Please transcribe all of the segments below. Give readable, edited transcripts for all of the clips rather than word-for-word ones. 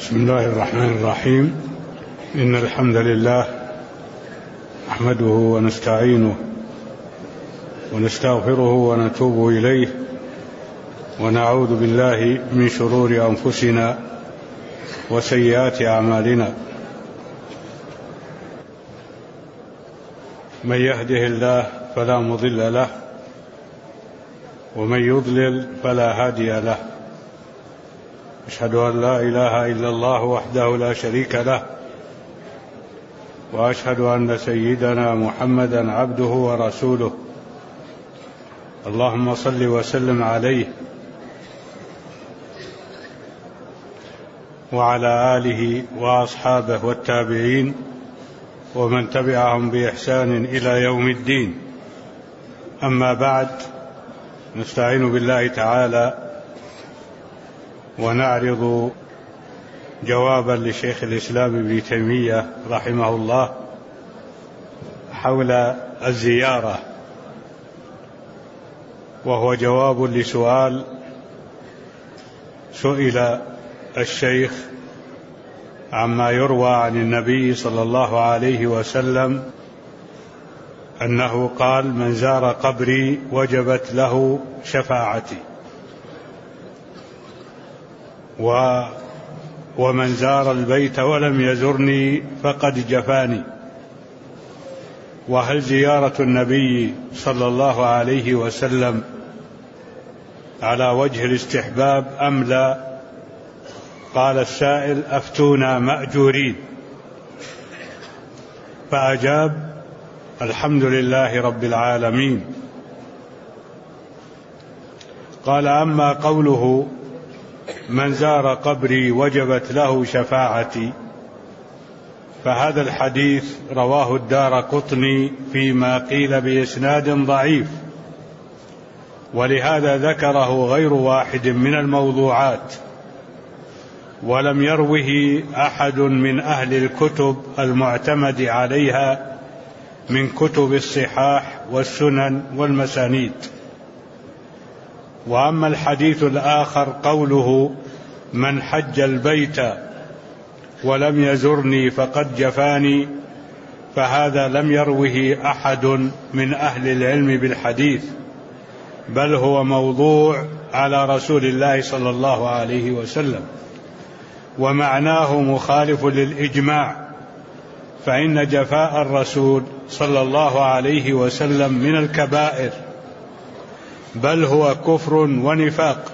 بسم الله الرحمن الرحيم. إن الحمد لله نحمده ونستعينه ونستغفره ونتوب إليه ونعوذ بالله من شرور أنفسنا وسيئات أعمالنا. من يهده الله فلا مضل له ومن يضلل فلا هادي له. أشهد أن لا إله إلا الله وحده لا شريك له، وأشهد أن سيدنا محمدا عبده ورسوله. اللهم صل وسلم عليه وعلى آله وأصحابه والتابعين ومن تبعهم بإحسان إلى يوم الدين. أما بعد، نستعين بالله تعالى ونعرض جوابا لشيخ الإسلام ابن تيمية رحمه الله حول الزيارة، وهو جواب لسؤال سئل الشيخ عما يروى عن النبي صلى الله عليه وسلم أنه قال: من زار قبري وجبت له شفاعتي، ومن زار البيت ولم يزرني فقد جفاني. وهل زيارة النبي صلى الله عليه وسلم على وجه الاستحباب أم لا؟ قال السائل: أفتونا مأجورين. فأجاب: الحمد لله رب العالمين. قال: أما قوله من زار قبري وجبت له شفاعتي، فهذا الحديث رواه الدارقطني فيما قيل بإسناد ضعيف، ولهذا ذكره غير واحد من الموضوعات، ولم يروه أحد من أهل الكتب المعتمد عليها من كتب الصحاح والسنن والمسانيد. وأما الحديث الآخر قوله من حج البيت ولم يزرني فقد جفاني، فهذا لم يروه أحد من أهل العلم بالحديث، بل هو موضوع على رسول الله صلى الله عليه وسلم، ومعناه مخالف للإجماع، فإن جفاء الرسول صلى الله عليه وسلم من الكبائر، بل هو كفر ونفاق.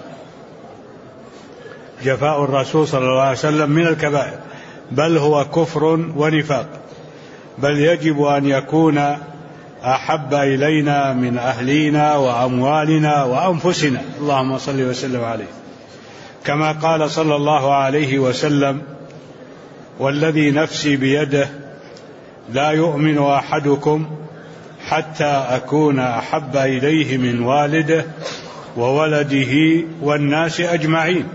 جفاء الرسول صلى الله عليه وسلم من الكبائر، بل هو كفر ونفاق، بل يجب أن يكون أحب إلينا من أهلينا وأموالنا وأنفسنا، اللهم صل وسلم عليه، كما قال صلى الله عليه وسلم: والذي نفسي بيده لا يؤمن أحدكم حتى أكون أحب إليه من والده وولده والناس أجمعين.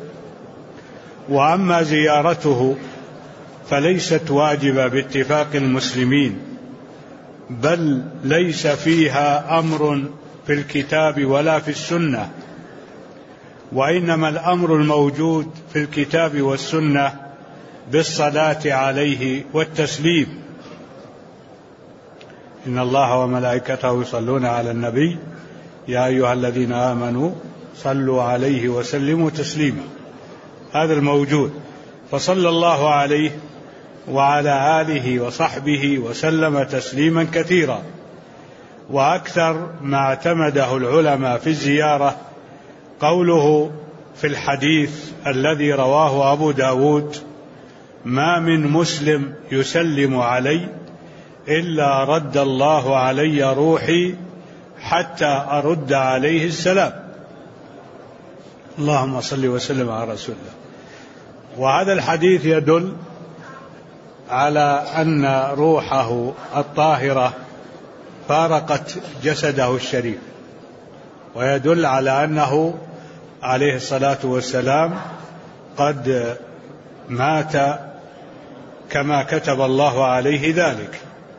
وأما زيارته فليست واجبة باتفاق المسلمين، بل ليس فيها أمر في الكتاب ولا في السنة، وإنما الأمر الموجود في الكتاب والسنة بالصلاة عليه والتسليم. إن الله وملائكته يصلون على النبي يا أيها الذين آمنوا صلوا عليه وسلموا تسليما، هذا الموجود. فصلى الله عليه وعلى آله وصحبه وسلم تسليما كثيرا. وأكثر ما اعتمده العلماء في الزيارة قوله في الحديث الذي رواه أبو داود: ما من مسلم يسلم علي إلا رد الله علي روحي حتى أرد عليه السلام. اللهم صل وسلم على رسول الله. وهذا الحديث يدل على أن روحه الطاهرة فارقت جسده الشريف، ويدل على أنه عليه الصلاة والسلام قد مات كما كتب الله عليه ذلك.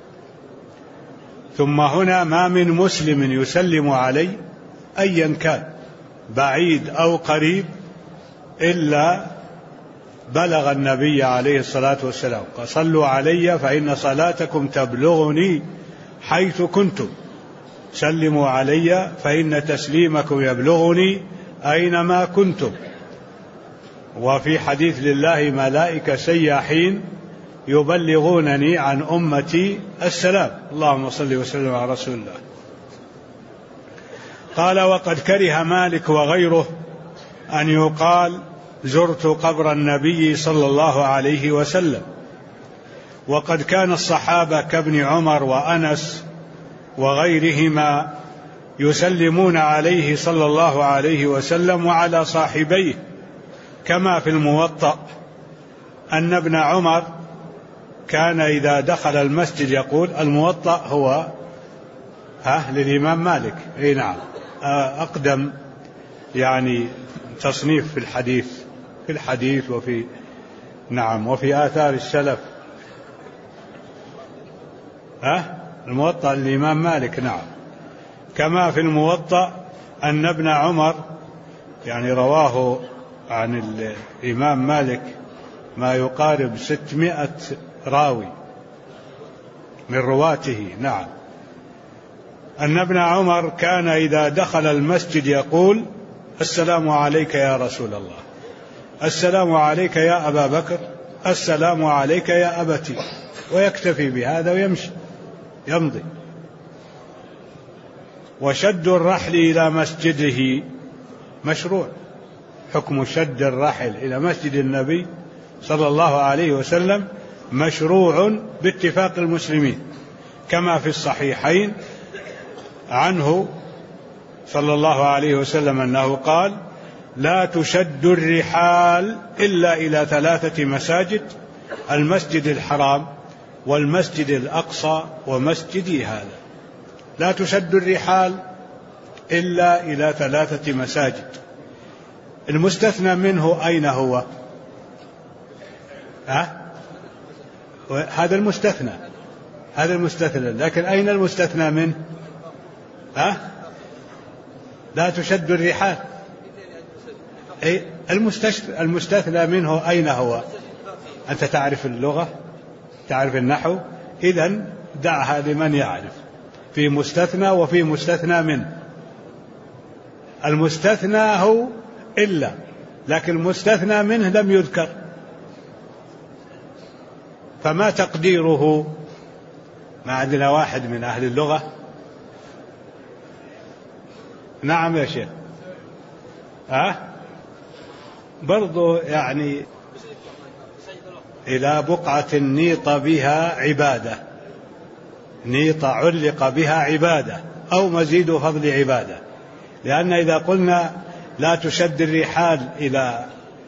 ثم هنا ما من مسلم يسلم علي أيا كان بعيد أو قريب إلا بلغ النبي عليه الصلاة والسلام قال صلوا علي فإن صلاتكم تبلغني حيث كنتم، سلموا علي فإن تسليمكم يبلغني أينما كنتم. وفي حديث لله ملائكة سياحين يبلغونني عن أمتي السلام. اللهم صل وسلم على رسول الله. قال وقد كره مالك وغيره أن يقال زرت قبر النبي صلى الله عليه وسلم، وقد كان الصحابة كابن عمر وأنس وغيرهما يسلمون عليه صلى الله عليه وسلم وعلى صاحبيه، كما في الموطأ أن ابن عمر كان إذا دخل المسجد يقول، الموطأ هو للإمام مالك، أي نعم، أقدم يعني تصنيف في الحديث وفي نعم وفي آثار السلف. الموطأ الإمام مالك، نعم. كما في الموطأ أن ابن عمر يعني رواه عن الإمام مالك ما يقارب 600 راوي من رواته، نعم، أن ابن عمر كان إذا دخل المسجد يقول السلام عليك يا رسول الله، السلام عليك يا أبا بكر، السلام عليك يا أبتي، ويكتفي بهذا ويمشي يمضي. وشد الرحل إلى مسجده مشروع، حكم شد الرحل إلى مسجد النبي صلى الله عليه وسلم مشروع باتفاق المسلمين، كما في الصحيحين عنه صلى الله عليه وسلم أنه قال لا تشد الرحال إلا إلى 3 مساجد: المسجد الحرام والمسجد الأقصى ومسجدي هذا. لا تشد الرحال إلا إلى 3 مساجد. المستثنى منه أين هو؟ هذا المستثنى، لكن أين المستثنى منه؟ لا تشد الرحال، المستثنى منه أين هو؟ أنت تعرف اللغة، تعرف النحو، إذن دعها لمن يعرف. في مستثنى وفي مستثنى منه. المستثنى هو إلا، لكن المستثنى منه لم يذكر، فما تقديره؟ ما عندنا واحد من أهل اللغة؟ نعم يا شيخ. برضو يعني إلى بقعة نيط بها عبادة، نيط علق بها عبادة أو مزيد فضل عبادة. لأن إذا قلنا لا تشد الرحال إلى،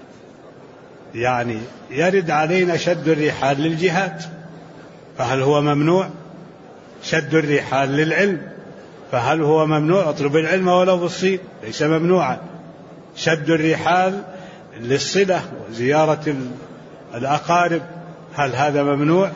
يعني يرد علينا شد الرحال للجهاد، فهل هو ممنوع؟ شد الرحال للعلم، فهل هو ممنوع؟ اطلب العلم ولو بالصين، ليس ممنوعا. شد الرحال للصلة وزيارة الأقارب، هل هذا ممنوع؟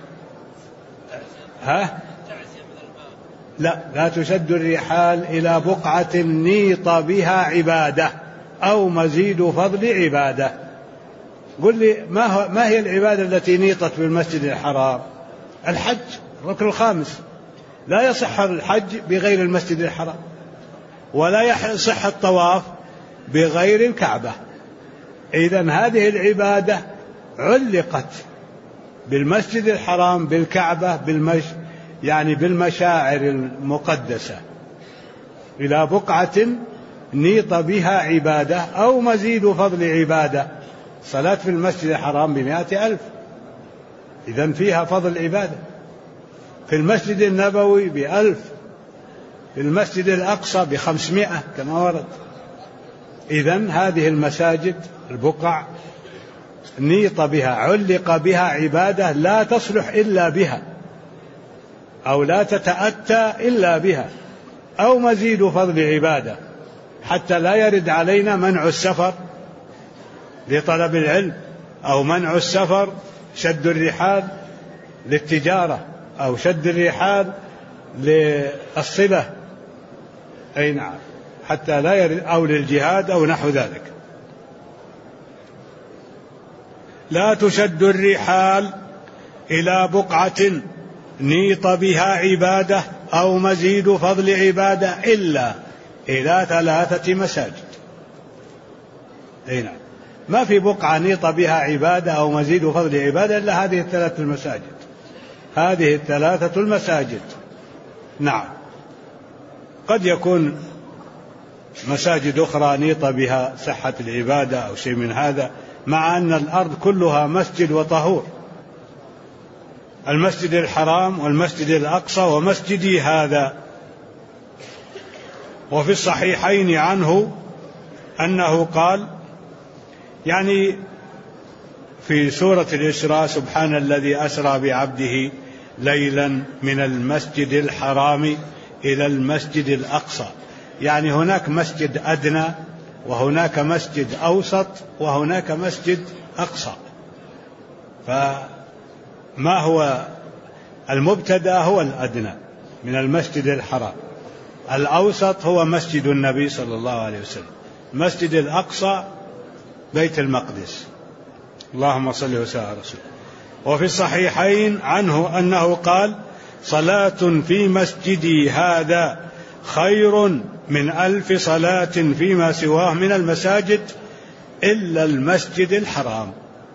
لا تشد الرحال إلى بقعة نيط بها عبادة أو مزيد فضل عبادة. قل لي ما هي العبادة التي نيطت بالمسجد الحرام؟ الحج، الركن الخامس. لا يصح الحج بغير المسجد الحرام، ولا يصح الطواف بغير الكعبة. إذن هذه العبادة علقت بالمسجد الحرام، بالكعبة، يعني بالمشاعر المقدسة، إلى بقعة نيط بها عبادة أو مزيد فضل عبادة. صلاة في المسجد الحرام ب100,000، إذن فيها فضل عبادة. في المسجد النبوي ب1000، في المسجد الأقصى ب500 كما ورد. إذن هذه المساجد البقع نيط بها، علق بها عبادة لا تصلح إلا بها، أو لا تتأتى إلا بها، أو مزيد فضل عبادة، حتى لا يرد علينا منع السفر لطلب العلم، أو منع السفر شد الرحال للتجارة، أو شد الرحال للصلة، أي نعم، حتى لا يرد، أو للجهاد أو نحو ذلك. لا تشد الرحال إلى بقعة نيط بها عبادة أو مزيد فضل عبادة إلا إلى 3 مساجد. نعم، ما في بقعة نيط بها عبادة أو مزيد فضل عبادة إلا هذه 3 المساجد، هذه 3 المساجد. نعم، قد يكون مساجد أخرى نيط بها صحة العبادة أو شيء من هذا، مع أن الأرض كلها مسجد وطهور، المسجد الحرام والمسجد الأقصى ومسجدي هذا. وفي الصحيحين عنه أنه قال، يعني في سورة الإسراء: سبحان الذي أسرى بعبده ليلا من المسجد الحرام إلى المسجد الأقصى، يعني هناك مسجد أدنى وهناك مسجد أوسط وهناك مسجد أقصى. فما هو المبتدأ هو الأدنى من المسجد الحرام، الأوسط هو مسجد النبي صلى الله عليه وسلم، مسجد الأقصى بيت المقدس. اللهم صل وسلم على رسوله. وفي الصحيحين عنه أنه قال: صلاة في مسجدي هذا خير من 1000 صلاة فيما سواه من المساجد إلا المسجد الحرام.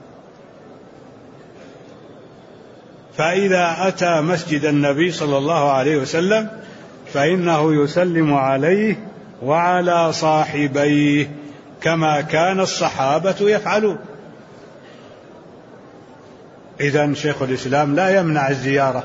فإذا أتى مسجد النبي صلى الله عليه وسلم فإنه يسلم عليه وعلى صاحبيه كما كان الصحابة يفعلون. إذن شيخ الإسلام لا يمنع الزيارة،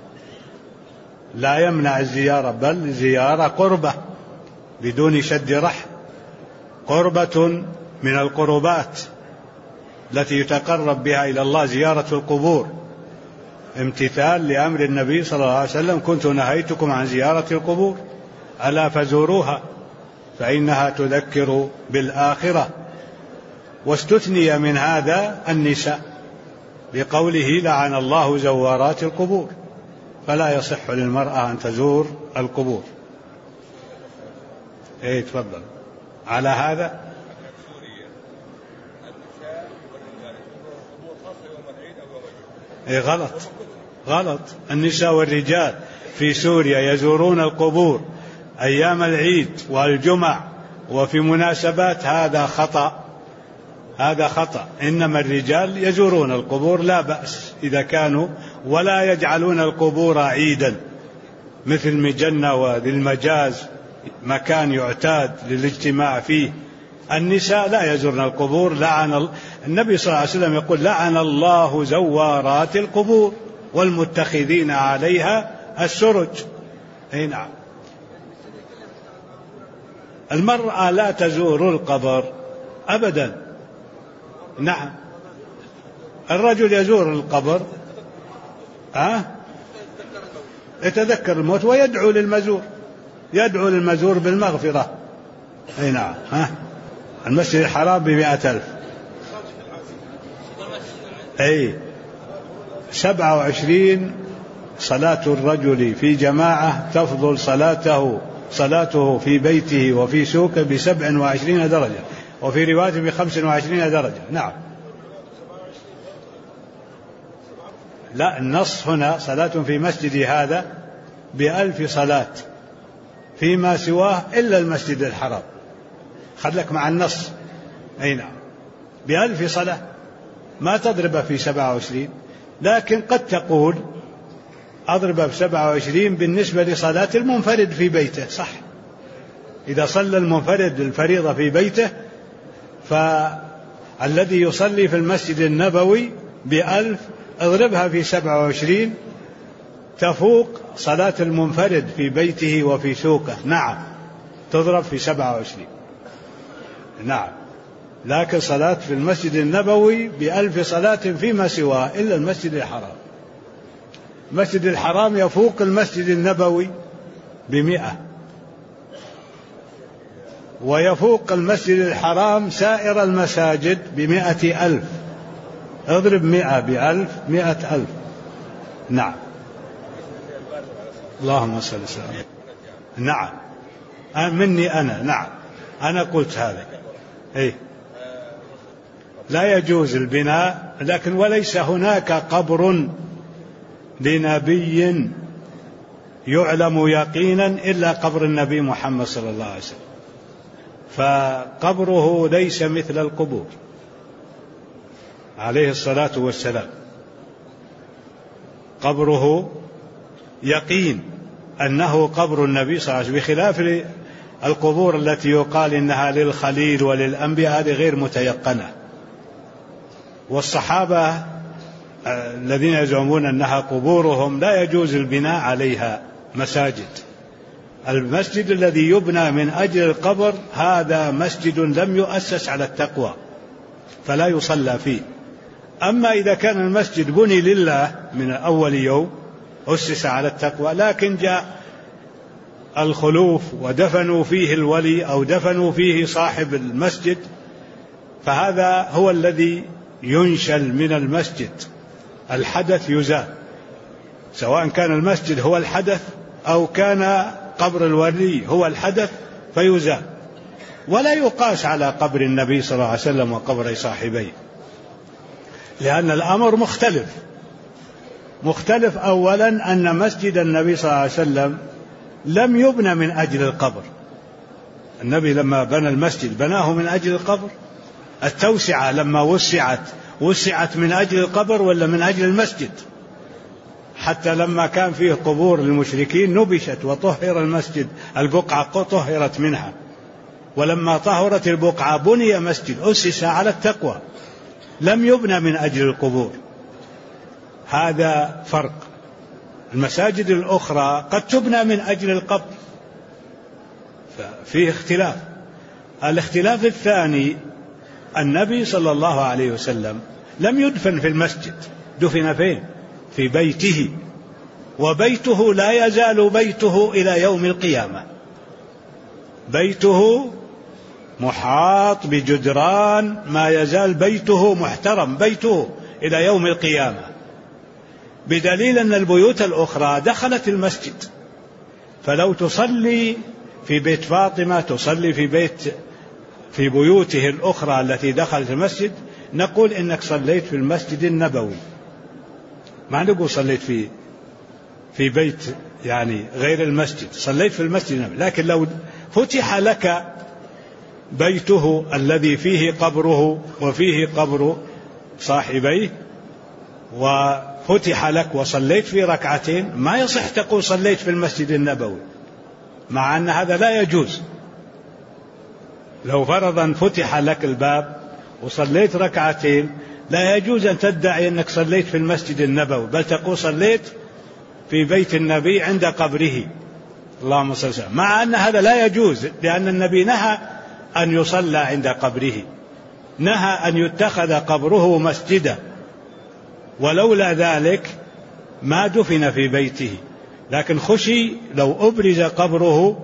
لا يمنع الزيارة، بل زيارة قربة بدون شد رحل، قربة من القربات التي يتقرب بها إلى الله، زيارة القبور، امتثال لأمر النبي صلى الله عليه وسلم: كنت نهيتكم عن زيارة القبور ألا فزوروها فإنها تذكر بالآخرة. واستثني من هذا النساء بقوله: لعن الله زوارات القبور، فلا يصح للمرأة أن تزور القبور. ايه تفضل. على هذا ايه غلط. النساء والرجال في سوريا يزورون القبور أيام العيد والجمع وفي مناسبات، هذا خطأ. إنما الرجال يزورون القبور لا بأس إذا كانوا، ولا يجعلون القبور عيدا مثل مجنة وذي المجاز مكان يعتاد للاجتماع فيه. النساء لا يزورن القبور. النبي صلى الله عليه وسلم يقول: لعن الله زوارات القبور والمتخذين عليها السرج. أي نعم، المرأة لا تزور القبر أبدا. نعم، الرجل يزور القبر يتذكر الموت ويدعو للمزور بالمغفرة. أي نعم. المسجد الحرام ب100,000. أي 27 صلاة الرجل في جماعة تفضل صلاته في بيته وفي سوقه ب27 درجة، وفي رواية ب25 درجة. نعم، لا، النص هنا: صلاة في مسجدي هذا ب1000 صلاة فيما سواه إلا المسجد الحرام. خلك مع النص. أي نعم، ب1000 صلاة، ما تضرب في 27، لكن قد تقول أضرب ب27 بالنسبة لصلاة المنفرد في بيته. صح، إذا صلى المنفرد الفريضة في بيته، فالذي يصلي في المسجد النبوي ب1000 اضربها في 27 تفوق صلاة المنفرد في بيته وفي سوقه. نعم، تضرب في 27. نعم، لكن صلاة في المسجد النبوي ب1000 صلاة فيما سواه إلا المسجد الحرام. المسجد الحرام يفوق المسجد النبوي ب100، ويفوق المسجد الحرام سائر المساجد ب100,000. اضرب 100 ب1000، 100,000. نعم، اللهم صل وسلم. نعم، مني أنا. نعم، أنا قلت هذا. إيه، لا يجوز البناء، لكن وليس هناك قبر لنبي يعلم يقينا إلا قبر النبي محمد صلى الله عليه وسلم، فقبره ليس مثل القبور عليه الصلاة والسلام، قبره يقين أنه قبر النبي صلى الله عليه وسلم، بخلاف القبور التي يقال إنها للخليل وللأنبياء، هذه غير متيقنة. والصحابة الذين يزعمون أنها قبورهم لا يجوز البناء عليها مساجد. المسجد الذي يبنى من أجل القبر هذا مسجد لم يؤسس على التقوى فلا يصلى فيه. أما إذا كان المسجد بني لله من أول يوم أسس على التقوى، لكن جاء الخلوف ودفنوا فيه الولي أو دفنوا فيه صاحب المسجد، فهذا هو الذي ينشل من المسجد، الحدث يزال، سواء كان المسجد هو الحدث أو كان قبر الولي هو الحدث فيزال، ولا يقاس على قبر النبي صلى الله عليه وسلم وقبر صاحبيه، لأن الأمر مختلف. أولا أن مسجد النبي صلى الله عليه وسلم لم يبنى من أجل القبر، النبي لما بنى المسجد بناه من أجل القبر. التوسعة لما وسعت من أجل القبر ولا من أجل المسجد؟ حتى لما كان فيه قبور للمشركين نبشت وطهر المسجد، البقعة طهرت منها، ولما طهرت البقعة بني مسجد أسس على التقوى لم يبنى من أجل القبور. هذا فرق. المساجد الأخرى قد تبنى من أجل القبر، ففيه اختلاف. الاختلاف الثاني النبي صلى الله عليه وسلم لم يدفن في المسجد، دفن فين؟ في بيته، وبيته لا يزال بيته إلى يوم القيامة، بيته محاط بجدران، ما يزال بيته محترم، بيته إلى يوم القيامة، بدليل أن البيوت الأخرى دخلت المسجد. فلو تصلي في بيت فاطمة، تصلي في بيوته الأخرى التي دخلت المسجد، نقول إنك صليت في المسجد النبوي، ما نقول صليت في بيت يعني غير المسجد، صليت في المسجد النبوي. لكن لو فتح لك بيته الذي فيه قبره وفيه قبر صاحبيه وفتح لك وصليت في ركعتين، ما يصح تقول صليت في المسجد النبوي، مع أن هذا لا يجوز. لو فرضا فتح لك الباب وصليت ركعتين لا يجوز أن تدعي أنك صليت في المسجد النبوي، بل تقول صليت في بيت النبي عند قبره، اللهم صل وسلم، مع أن هذا لا يجوز، لأن النبي نهى أن يصلى عند قبره، نهى أن يتخذ قبره مسجدا، ولولا ذلك ما دفن في بيته. لكن خشي لو أبرز قبره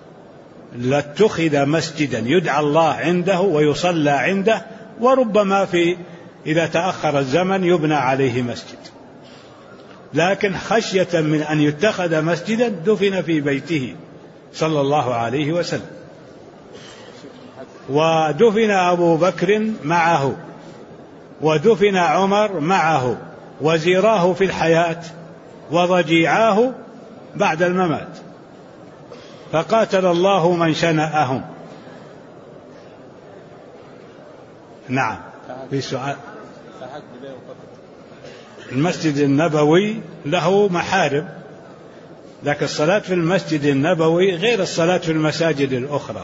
لاتخذ مسجدا يدعى الله عنده ويصلى عنده، وربما إذا تأخر الزمن يبنى عليه مسجد، لكن خشية من أن يتخذ مسجدا دفن في بيته صلى الله عليه وسلم. ودفن أبو بكر معه، ودفن عمر معه، وزيراه في الحياة وضجيعاه بعد الممات، فقاتل الله من شنأهم. نعم. في سؤال. المسجد النبوي له محارم، لكن الصلاة في المسجد النبوي غير الصلاة في المساجد الأخرى،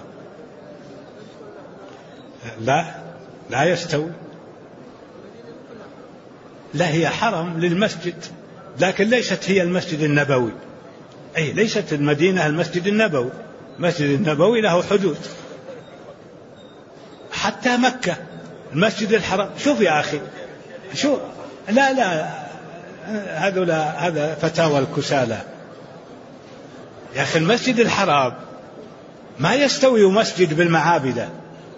لا يستوي. لا، هي حرم للمسجد، لكن ليست هي المسجد النبوي. أي ليست المدينة المسجد النبوي، المسجد النبوي له حدود، حتى مكة المسجد الحرام. شوف يا أخي، شوف، لا هذا فتاوى الكسالى يا أخي. المسجد الحرام ما يستوي مسجد بالمعابد،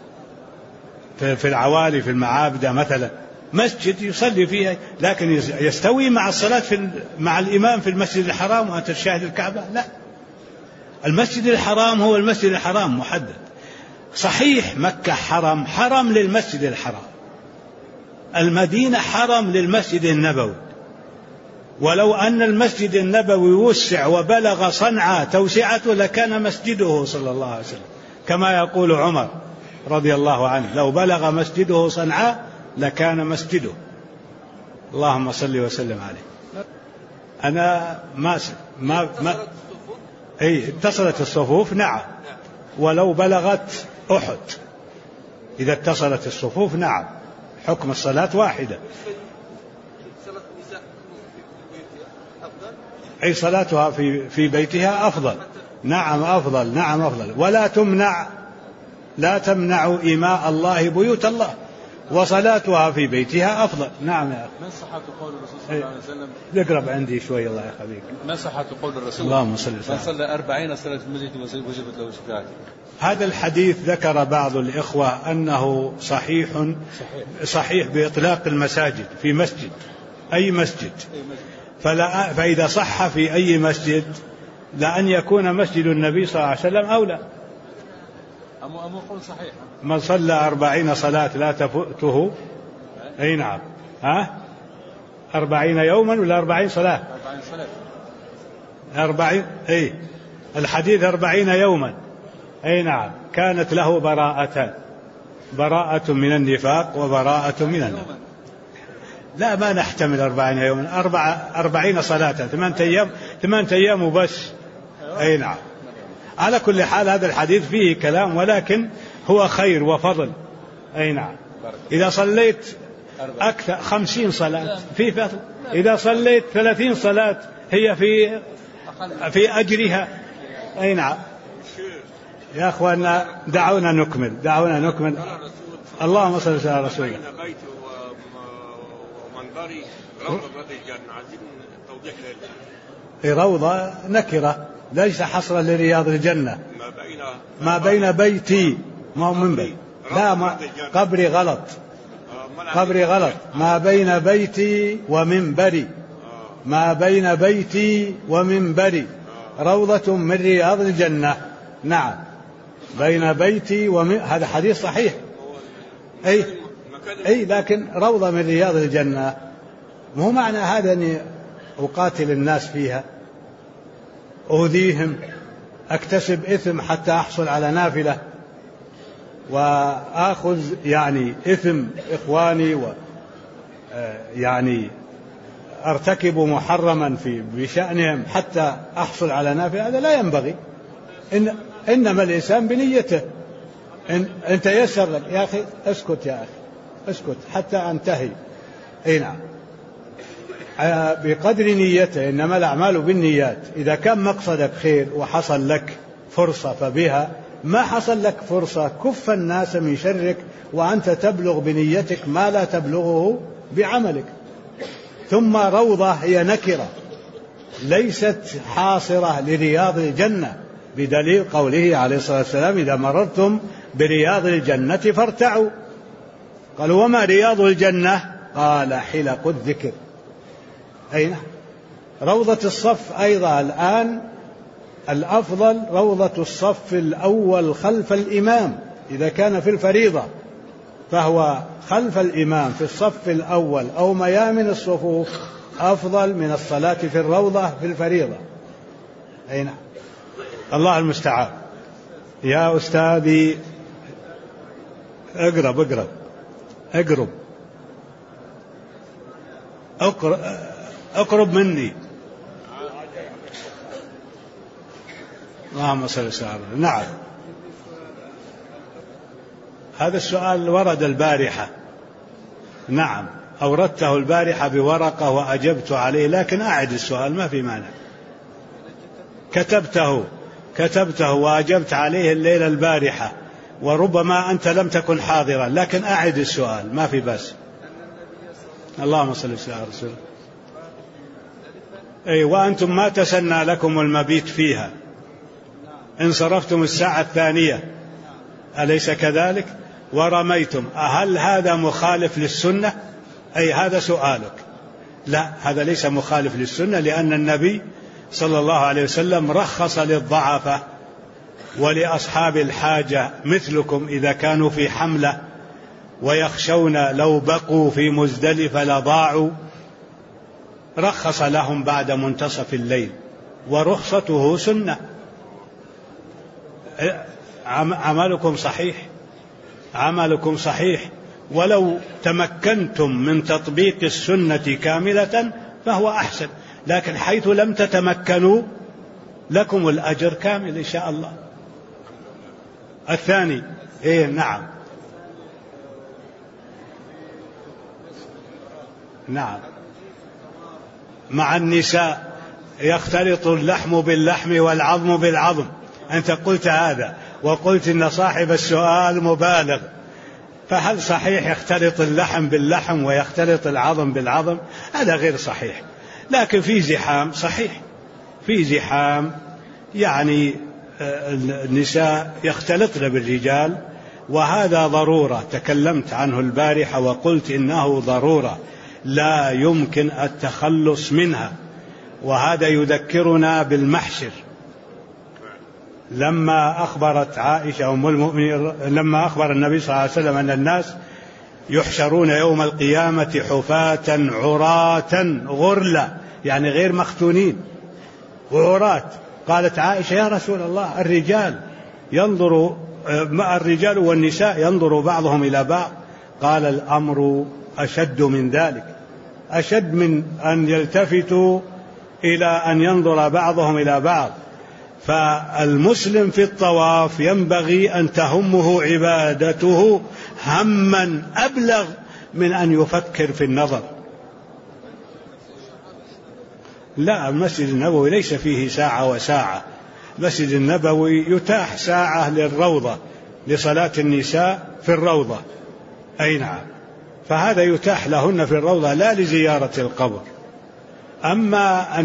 في العوالي في المعابد مثلا مسجد يصلي فيها، لكن يستوي مع الصلاة مع الإمام في المسجد الحرام وأنت تشاهد الكعبة؟ لا، المسجد الحرام هو المسجد الحرام محدد. صحيح مكة حرم للمسجد الحرام، المدينة حرم للمسجد النبوي، ولو أن المسجد النبوي وسع وبلغ صنعاء توسعته لكان مسجده صلى الله عليه وسلم، كما يقول عمر رضي الله عنه: لو بلغ مسجده صنعاء لكان مسجده. اللهم صل وسلم عليه. أنا ما اتصلت الصفوف، نعم، ولو بلغت أحد. إذا اتصلت الصفوف نعم، حكم الصلاة واحدة. أي صلاتها في بيتها أفضل. نعم أفضل، نعم أفضل. لا تمنع إماء الله بيوت الله، وصلاتها في بيتها أفضل. نعم يا أخي. ما صحة قول الرسول صلى الله عليه وسلم؟ اقرب عندي شوي الله يخليك. ما صحة قول الرسول؟ اللهم صل وسلم. من صلى 40 صلاة في المسجد وجبت له شفاعته. هذا الحديث ذكر بعض الإخوة أنه صحيح بإطلاق المساجد في مسجد، أي مسجد. فإذا صح في أي مسجد لأن يكون مسجد النبي صلى الله عليه وسلم أولى. أم قول صحيح. من صلى 40 صلاة لا تفوته. أي نعم. 40 يوما ولا 40 صلاة؟ 40 صلاة. 40. أي الحديث 40 يوما. أي نعم. كانت له براءتان: براءة من النفاق وبراءة من النار. لا، ما نحتمل 40 يوما، 40 صلاة، 8 أيام وبس. أي نعم. على كل حال هذا الحديث فيه كلام، ولكن هو خير وفضل. أي نعم. إذا صليت أكثر 50 صلاة في فضل، إذا صليت 30 صلاة هي في أجرها. أي نعم. يا أخوانا دعونا نكمل. اللهم صل على رسول الله. روضة نكرة ليس حصرا لرياض الجنة. ما بين بيتي ما منبري. لا، قبري غلط. ما بين بيتي ومنبري. ما بين بيتي ومنبري روضة من رياض الجنة. نعم، بين بيتي هذا حديث صحيح. أي لكن روضة من رياض الجنة. مو معنى هذا أني أقاتل الناس فيها، أؤذيهم، أكتسب إثم حتى أحصل على نافلة، وآخذ إثم إخواني، أرتكب محرما بشأنهم حتى أحصل على نافلة. هذا لا ينبغي. إنما الإنسان بنيته. إن تيسر لك يا أخي اسكت حتى أنتهي. أي نعم. بقدر نيته، إنما الأعمال بالنيات. إذا كان مقصدك خير وحصل لك فرصة فبها، ما حصل لك فرصة كف الناس من شرك وأنت تبلغ بنيتك ما لا تبلغه بعملك. ثم روضة هي نكرة ليست حاصرة لرياض الجنة، بدليل قوله عليه الصلاة والسلام: إذا مررتم برياض الجنة فارتعوا. قالوا: وما رياض الجنة؟ قال: حلق الذكر. أين روضة الصف أيضا الآن الأفضل روضة الصف الأول خلف الإمام. إذا كان في الفريضة فهو خلف الإمام في الصف الأول أو ميامن الصفوف أفضل من الصلاة في الروضة في الفريضة. أين الله المستعان. يا أستاذي اقرب مني. اللهم صل وسلم. نعم، هذا السؤال ورد البارحة. نعم، أوردته البارحة بورقة وأجبت عليه، لكن أعد السؤال ما في مانع. كتبته وأجبت عليه الليلة البارحة، وربما أنت لم تكن حاضرا، لكن أعد السؤال ما في بس. اللهم صل وسلم على رسول الله. أي وأنتم ما تسنى لكم المبيت فيها، انصرفتم الساعة 2، أليس كذلك؟ ورميتم. هل هذا مخالف للسنة؟ أي هذا سؤالك. لا، هذا ليس مخالف للسنة، لأن النبي صلى الله عليه وسلم رخص ويخشون لو بقوا في مزدلفة لضاعوا، رخص لهم بعد منتصف الليل، ورخصته سنة. عملكم صحيح، عملكم صحيح، ولو تمكنتم من تطبيق السنة كاملة فهو أحسن، لكن حيث لم تتمكنوا لكم الأجر كامل إن شاء الله. الثاني نعم نعم، مع النساء يختلط اللحم باللحم والعظم بالعظم. أنت قلت هذا، وقلت إن صاحب السؤال مبالغ، فهل صحيح يختلط اللحم باللحم ويختلط العظم بالعظم؟ هذا غير صحيح، لكن في زحام صحيح، في زحام يعني النساء يختلطن بالرجال، وهذا ضرورة تكلمت عنه البارحة وقلت إنه ضرورة لا يمكن التخلص منها. وهذا يذكرنا بالمحشر، لما أخبرت عائشة أم المؤمنين، لما أخبر النبي صلى الله عليه وسلم أن الناس يحشرون يوم القيامة حفاة عراة غرلا، يعني غير مختونين وعراة، قالت عائشة يا رسول الله الرجال والنساء ينظر بعضهم إلى بعض، قال الأمر أشد من ذلك، أشد من أن يلتفتوا إلى أن ينظر بعضهم إلى بعض. فالمسلم في الطواف ينبغي أن تهمه عبادته هما أبلغ من أن يفكر في النظر. لا، المسجد النبوي ليس فيه ساعة وساعة، المسجد النبوي يتاح ساعة للروضة، لصلاة النساء في الروضة، أي نعم، فهذا يتاح لهن في الروضة لا لزيارة القبر. أما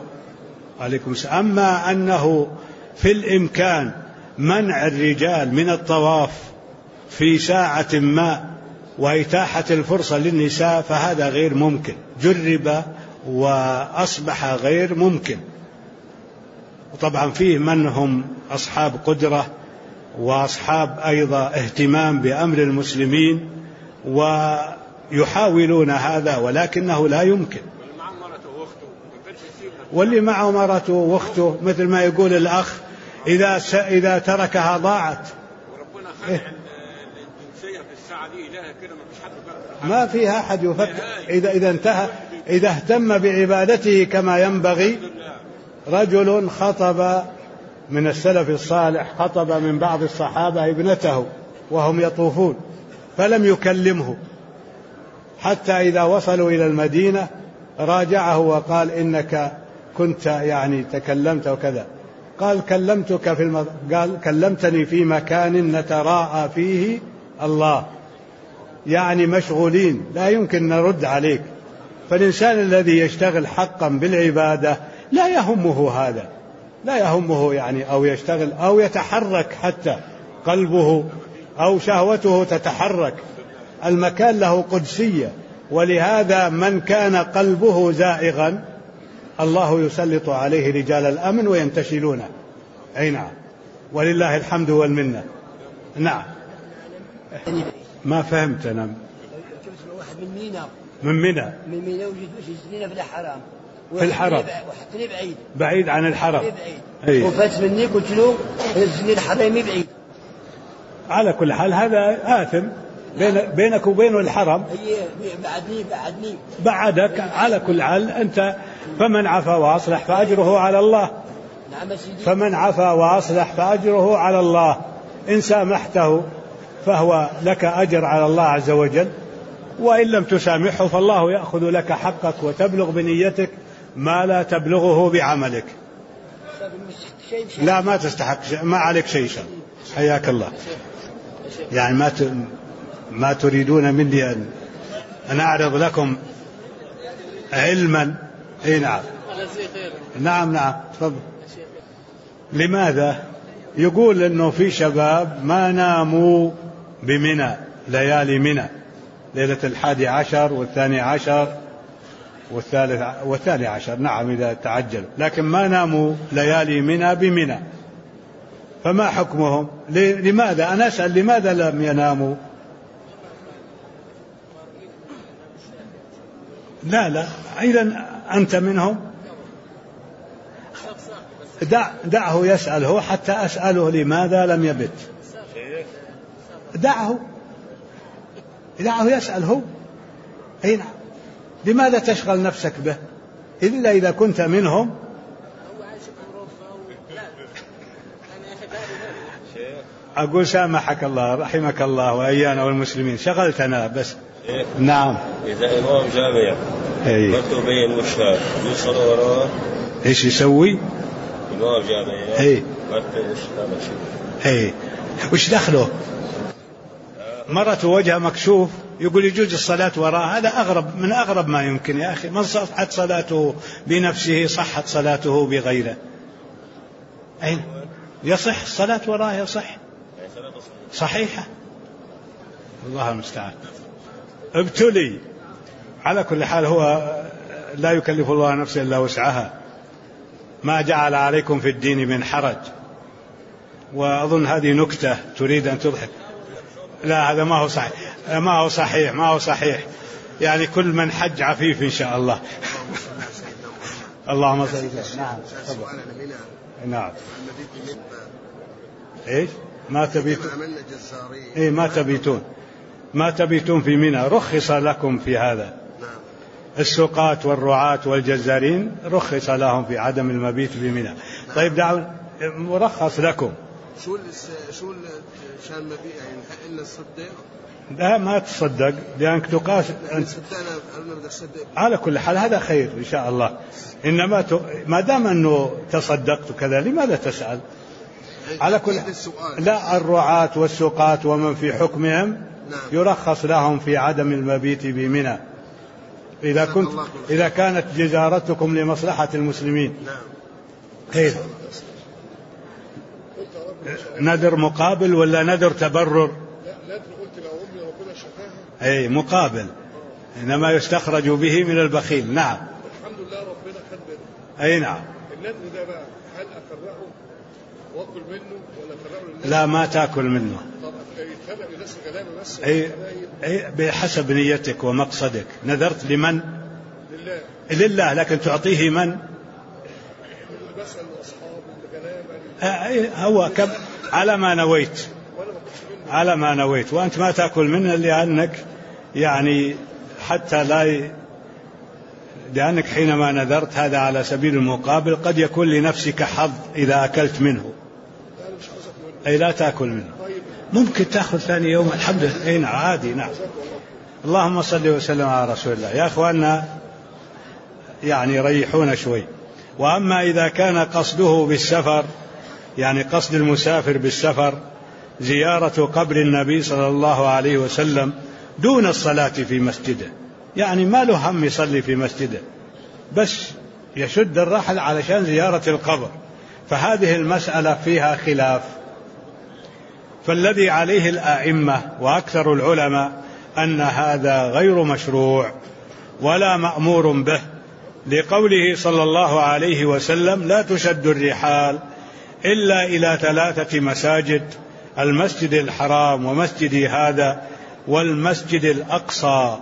أنه في الإمكان منع الرجال من الطواف في ساعة ما وإتاحة الفرصة للنساء فهذا غير ممكن، جرب وأصبح غير ممكن. وطبعا فيه من هم أصحاب قدرة وأصحاب أيضا اهتمام بأمر المسلمين ويحاولون هذا، ولكنه لا يمكن. واللي معه مرته واخته مثل ما يقول الأخ إذا تركها ضاعت. وربنا خلق الجنسية في الساعة دي إله كده ما فيها أحد يفكر. إذا اهتم بعبادته كما ينبغي. رجل خطب من السلف الصالح، خطب من بعض الصحابة ابنته وهم يطوفون، فلم يكلمه حتى إذا وصلوا إلى المدينة راجعه وقال إنك كنت يعني تكلمت وكذا. قال قال كلمتني في مكان نتراءى فيه الله، يعني مشغولين لا يمكن نرد عليك. فالإنسان الذي يشتغل حقا بالعبادة لا يهمه هذا، لا يهمه يعني أو يشتغل أو يتحرك حتى قلبه أو شهوته تتحرك. المكان له قدسية، ولهذا من كان قلبه زائغا الله يسلط عليه رجال الأمن وينتشلونه. أي نعم، ولله الحمد والمنة. نعم، ما فهمت أنا. من منى وجد في الحرام، في الحرم وحطني بعيد عن الحرم، وفات مني قلت له نزلني الحرامي بعيد. على كل حال هذا آثم بينك وبين الحرم، بعدك. على كل حال أنت فمن عفا وأصلح فأجره على الله. فمن عفا وأصلح فأجره على الله، إن سامحته فهو لك أجر على الله عز وجل، وإن لم تسامحه فالله يأخذ لك حقك وتبلغ بنيتك ما لا تبلغه بعملك. لا، ما تستحق شيء، ما عليك شيء. حياك الله. يعني ما تريدون مني أن أعرض لكم علما. اي نعم نعم تفضل. لماذا؟ يقول انه في شباب ما ناموا بمنى ليالي منى، ليلة 11 و12 و13 نعم إذا تعجل، لكن ما ناموا ليالي منى بمنى، فما حكمهم؟ لماذا؟ أنا أسأل لماذا لم يناموا؟ لا إذا أنت منهم دعه يسأل هو حتى أسأله لماذا لم يبت. دعه يسأل هو. أي نعم. لماذا تشغل نفسك به إلا إذا كنت منهم؟ أقول سامحك الله رحمك الله وإيانا والمسلمين شغلتنا بس. نعم. إذا إمام جامع ما تبين وشها يوصل وراه إيش يسوي؟ إمام جامع ما تبين وشها وش دخله؟ مرة وجهه مكشوف يقول يجوز الصلاة وراء. هذا أغرب من أغرب ما يمكن يا أخي. من صحت صلاته بنفسه صحت صلاته بغيره. أين يصح الصلاة وراء؟ يصح صحيحة. الله المستعان. ابتلي. على كل حال هو لا يكلف الله نفسا إلا وسعها. ما جعل عليكم في الدين من حرج. وأظن هذه نكتة تريد أن تضحك. لا هذا ما هو صحيح يعني كل من حج عفيف إن شاء الله. اللهم صل وسلم. نعم. إيش ما تبيتون؟ ما تبيتون في منى. رخص لكم في هذا. السقاة والرعاة والجزارين رخص لهم في عدم المبيت بمنى. طيب دعوا مرخص لكم. شو شان مبيت يعني إلا الصدق؟ لا ما تصدق لأنك تقاس. على كل حال هذا خير إن شاء الله. إنما ما دام أنه تصدقت كذا لماذا تسأل؟ على كل لا الرعاة والسقاة ومن في حكمهم يرخص لهم في عدم المبيت بمنى إذا كانت جزارتكم لمصلحة المسلمين. خير. نذر مقابل ولا نذر تبرر؟ أي مقابل إنما يستخرج به من البخيل. نعم. الحمد لله ربنا خد منه. أي نعم. النذر ده بقى هل أفرقه وأكل منه ولا أفرقه للناس؟ لا ما تأكل منه. طب يتفرق للناس الغلابة بس. أي بحسب نيتك ومقصدك. نذرت لمن؟ لله لكن تعطيه من؟ بسأل أصحاب الغلابة. هو على ما نويت وأنت ما تأكل منه لأنك يعني حتى لأنك حينما نذرت هذا على سبيل المقابل قد يكون لنفسك حظ إذا أكلت منه. أي لا تأكل منه. ممكن تأخذ ثاني يوم الحمد لله. أي نعم عادي. نعم. اللهم صل وسلم على رسول الله. يا أخواننا يعني ريحونا شوي. وأما إذا كان قصده بالسفر يعني قصد المسافر بالسفر زيارة قبر النبي صلى الله عليه وسلم دون الصلاة في مسجده يعني ما له هم يصلي في مسجده بس يشد الرحل علشان زيارة القبر فهذه المسألة فيها خلاف. فالذي عليه الأئمة وأكثر العلماء أن هذا غير مشروع ولا مأمور به لقوله صلى الله عليه وسلم لا تشد الرحال إلا إلى 3 مساجد المسجد الحرام ومسجدي هذا والمسجد الأقصى.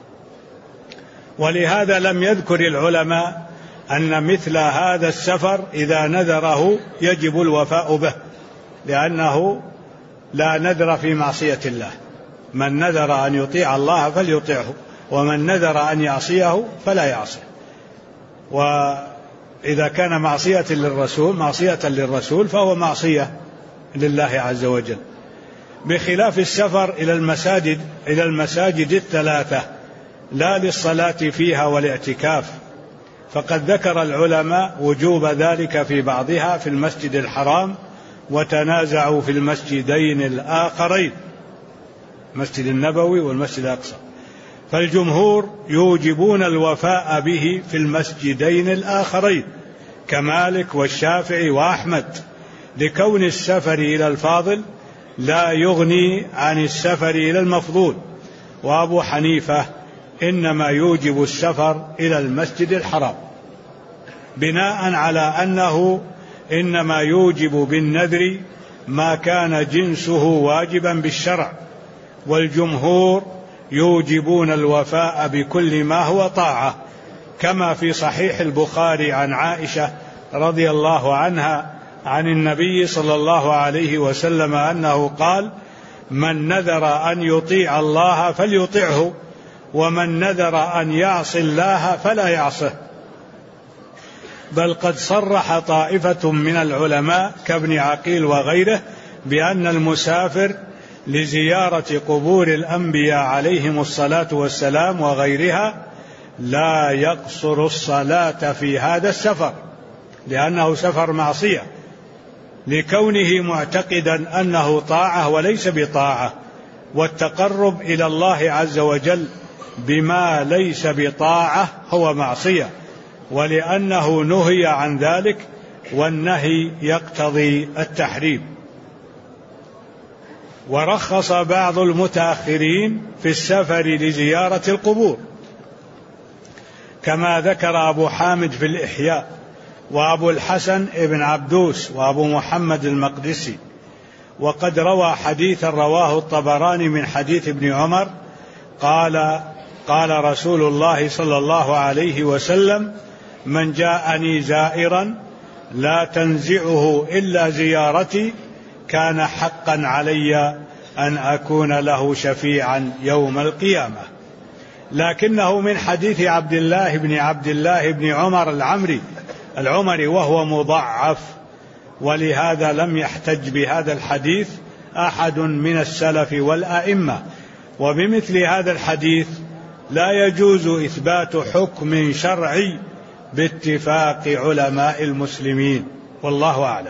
ولهذا لم يذكر العلماء أن مثل هذا السفر إذا نذره يجب الوفاء به لأنه لا نذر في معصية الله. من نذر أن يطيع الله فليطيعه ومن نذر أن يعصيه فلا يعصيه. وإذا كان معصية للرسول فهو معصية لله عز وجل. بخلاف السفر إلى المساجد 3 لا للصلاة فيها والاعتكاف فقد ذكر العلماء وجوب ذلك في بعضها في المسجد الحرام وتنازعوا في المسجدين الآخرين المسجد النبوي والمسجد الأقصى. فالجمهور يوجبون الوفاء به في المسجدين الآخرين كمالك والشافعي وأحمد لكون السفر إلى الفاضل لا يغني عن السفر إلى المفضول. وأبو حنيفة إنما يوجب السفر إلى المسجد الحرام بناء على أنه إنما يوجب بالنذر ما كان جنسه واجبا بالشرع. والجمهور يوجبون الوفاء بكل ما هو طاعة، كما في صحيح البخاري عن عائشة رضي الله عنها عن النبي صلى الله عليه وسلم أنه قال: من نذر أن يطيع الله فليطعه، ومن نذر أن يعصي الله فلا يعصه. بل قد صرح طائفة من العلماء كابن عقيل وغيره بأن المسافر لزيارة قبور الأنبياء عليهم الصلاة والسلام وغيرها لا يقصر الصلاة في هذا السفر، لأنه سفر معصية، لكونه معتقدا أنه طاعة وليس بطاعة، والتقرب إلى الله عز وجل بما ليس بطاعة هو معصية، ولأنه نهي عن ذلك، والنهي يقتضي التحريم. ورخص بعض المتأخرين في السفر لزيارة القبور، كما ذكر أبو حامد في الإحياء، وأبو الحسن ابن عبدوس، وأبو محمد المقدسي. وقد روى حديثا رواه الطبراني من حديث ابن عمر قال رسول الله صلى الله عليه وسلم: من جاءني زائرا لا تنزعه إلا زيارتي كان حقا علي أن أكون له شفيعا يوم القيامة. لكنه من حديث عبد الله بن عمر العمري وهو مضعف، ولهذا لم يحتج بهذا الحديث أحد من السلف والأئمة. وبمثل هذا الحديث لا يجوز إثبات حكم شرعي باتفاق علماء المسلمين، والله أعلم.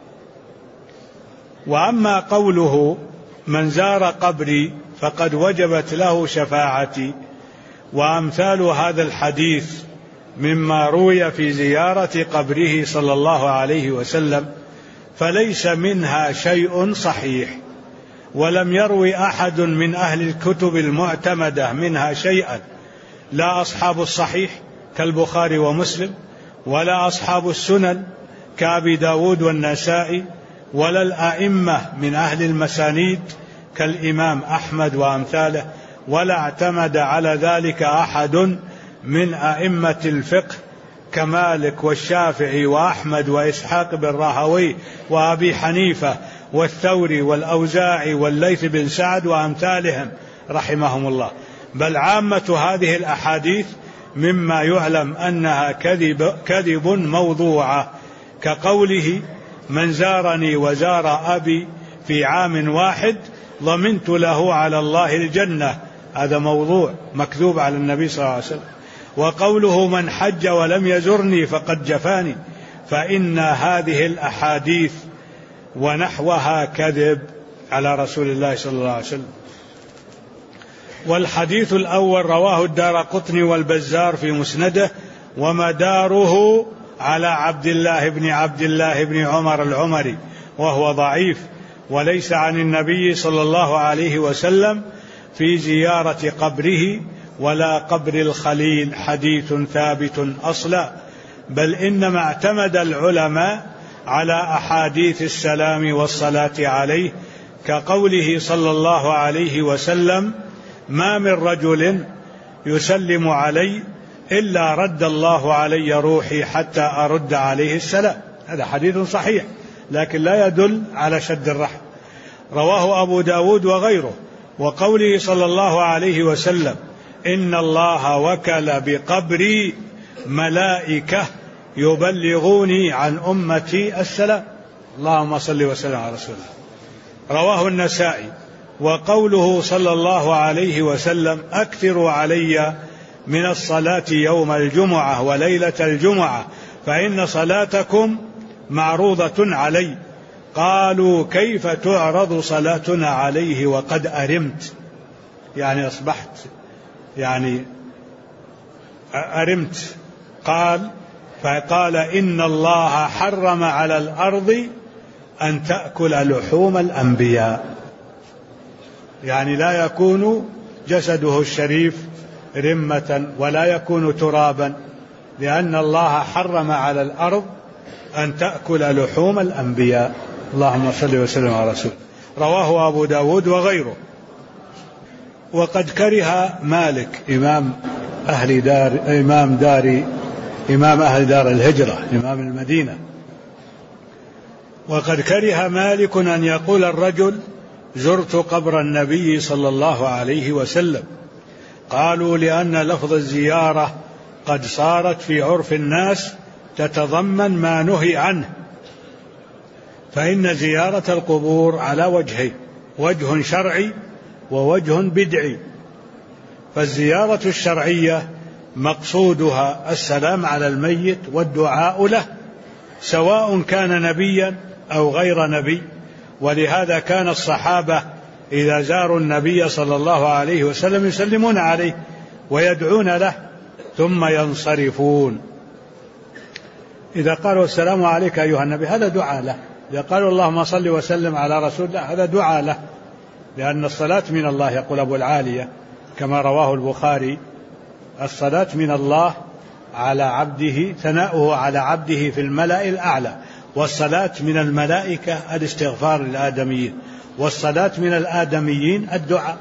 وأما قوله: من زار قبري فقد وجبت له شفاعتي، وأمثال هذا الحديث مما روي في زيارة قبره صلى الله عليه وسلم، فليس منها شيء صحيح، ولم يروي أحد من أهل الكتب المعتمدة منها شيئا، لا أصحاب الصحيح كالبخاري ومسلم، ولا أصحاب السنن كأبي داود والنسائي، ولا الأئمة من أهل المسانيد كالإمام أحمد وأمثاله، ولا اعتمد على ذلك أحد من أئمة الفقه كمالك والشافعي وأحمد وإسحاق بن راهويه وأبي حنيفة والثوري والأوزاعي والليث بن سعد وأمثالهم رحمهم الله. بل عامة هذه الأحاديث مما يعلم أنها كذب موضوعة، كقوله: من زارني وزار أبي في عام واحد ضمنت له على الله الجنة، هذا موضوع مكذوب على النبي صلى الله عليه وسلم. وقوله: من حج ولم يزرني فقد جفاني، فإن هذه الأحاديث ونحوها كذب على رسول الله صلى الله عليه وسلم. والحديث الأول رواه الدارقطني والبزار في مسنده، ومداره على عبد الله بن عمر العمري، وهو ضعيف، وليس عن النبي صلى الله عليه وسلم في زيارة قبره ولا قبر الخليل حديث ثابت أصلا، بل إنما اعتمد العلماء على أحاديث السلام والصلاة عليه، كقوله صلى الله عليه وسلم: ما من رجل يسلم علي إلا رد الله علي روحي حتى أرد عليه السلام. هذا حديث صحيح، لكن لا يدل على شد الرحم. رواه أبو داود وغيره. وقوله صلى الله عليه وسلم: إن الله وكل بقبري ملائكة يبلغوني عن أمتي السلام. اللهم صل وسلم على رسول الله. رواه النسائي. وقوله صلى الله عليه وسلم: أكثروا علي من الصلاة يوم الجمعة وليلة الجمعة فإن صلاتكم معروضة علي. قالوا: كيف تعرض صلاتنا عليه وقد أرمت؟ يعني أصبحت أرمت. فقال: إن الله حرم على الأرض أن تأكل لحوم الأنبياء، يعني لا يكون جسده الشريف رمة ولا يكون ترابا، لأن الله حرم على الأرض أن تأكل لحوم الأنبياء. اللهم صل وسلم على رسول. رواه أبو داود وغيره. وقد كره مالك إمام أهل دار الهجرة إمام المدينة، وقد كره مالك أن يقول الرجل زرت قبر النبي صلى الله عليه وسلم. قالوا لأن لفظ الزيارة قد صارت في عرف الناس تتضمن ما نهي عنه، فإن زيارة القبور على وجهين: وجه شرعي ووجه بدعي. فالزيارة الشرعية مقصودها السلام على الميت والدعاء له، سواء كان نبيا أو غير نبي. ولهذا كان الصحابة إذا زاروا النبي صلى الله عليه وسلم يسلمون عليه ويدعون له ثم ينصرفون. إذا قالوا السلام عليك أيها النبي هذا دعاء له، إذا قالوا اللهم صل وسلم على رسول الله هذا دعاء له، لأن الصلاة من الله. يقول أبو العالية كما رواه البخاري: الصلاة من الله على عبده، ثناؤه على عبده في الملأ الأعلى. والصلاة من الملائكة الاستغفار للآدميين، والصلاة من الآدميين الدعاء.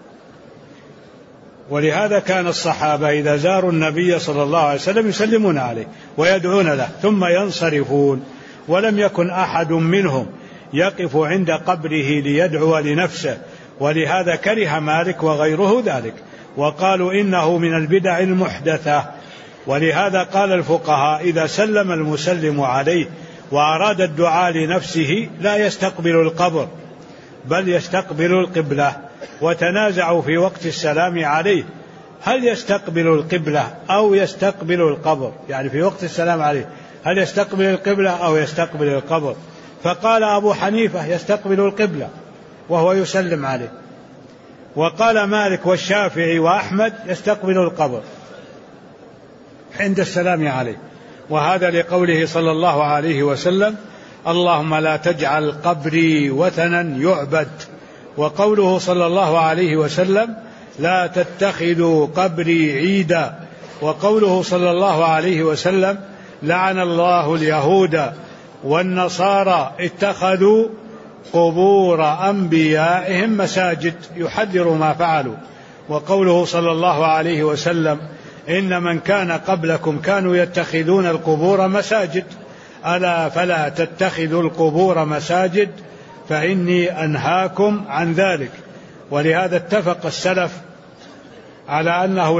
ولهذا كان الصحابة إذا زاروا النبي صلى الله عليه وسلم يسلمون عليه ويدعون له ثم ينصرفون. ولم يكن أحد منهم يقف عند قبره ليدعو لنفسه، ولهذا كره مالك وغيره ذلك، وقالوا إنه من البدع المحدثة. ولهذا قال الفقهاء: إذا سلم المسلم عليه وأراد الدعاء لنفسه لا يستقبل القبر بل يستقبل القبلة. وتنازعوا في وقت السلام عليه هل يستقبل القبلة أو يستقبل القبر، يعني في وقت السلام عليه هل يستقبل القبلة أو يستقبل القبر. فقال أبو حنيفة يستقبل القبلة وهو يسلم عليه، وقال مالك والشافعي وأحمد يستقبل القبر عند السلام عليه. وهذا لقوله صلى الله عليه وسلم: اللهم لا تجعل قبري وثنا يعبد. وقوله صلى الله عليه وسلم: لا تتخذوا قبري عيدا. وقوله صلى الله عليه وسلم: لعن الله اليهود والنصارى اتخذوا قبور أنبيائهم مساجد، يحذر ما فعلوا. وقوله صلى الله عليه وسلم: إن من كان قبلكم كانوا يتخذون القبور مساجد، ألا فلا تتخذوا القبور مساجد فإني أنهاكم عن ذلك. ولهذا اتفق السلف على أنه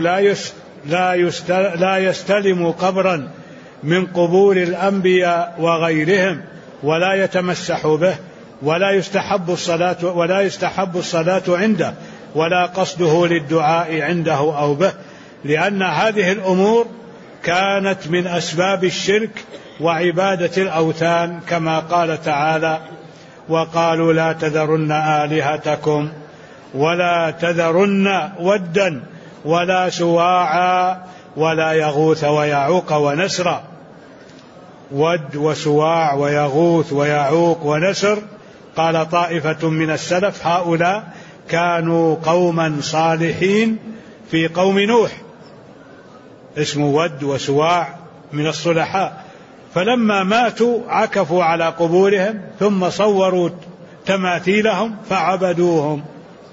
لا يستلم قبرا من قبور الأنبياء وغيرهم ولا يتمسح به ولا يستحب الصلاة عنده ولا قصده للدعاء عنده أو به، لأن هذه الأمور كانت من أسباب الشرك وعبادة الأوثان، كما قال تعالى: وقالوا لا تذرن آلهتكم ولا تذرن ودا ولا سواعا ولا يغوث ويعوق ونسرا. ود وسواع ويغوث ويعوق ونسر، قال طائفة من السلف هؤلاء كانوا قوما صالحين في قوم نوح، اسمه ود وسواع من الصلحاء، فلما ماتوا عكفوا على قبورهم ثم صوروا تماثيلهم فعبدوهم.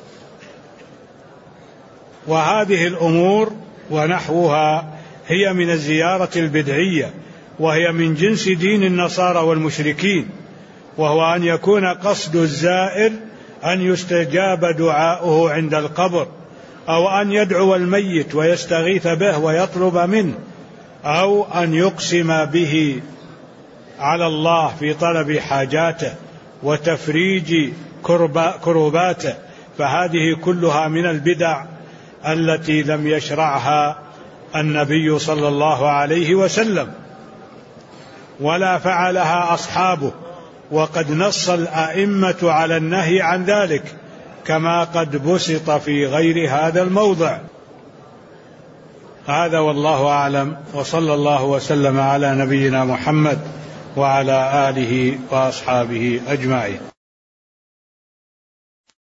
وهذه الأمور ونحوها هي من الزيارة البدعية، وهي من جنس دين النصارى والمشركين، وهو أن يكون قصد الزائر أن يستجاب دعاؤه عند القبر، أو أن يدعو الميت ويستغيث به ويطلب منه، أو أن يقسم به على الله في طلب حاجاته وتفريج كرباته. فهذه كلها من البدع التي لم يشرعها النبي صلى الله عليه وسلم ولا فعلها أصحابه، وقد نص الأئمة على النهي عن ذلك كما قد بسط في غير هذا الموضع. هذا والله أعلم، وصلى الله وسلم على نبينا محمد وعلى آله وأصحابه أجمعين.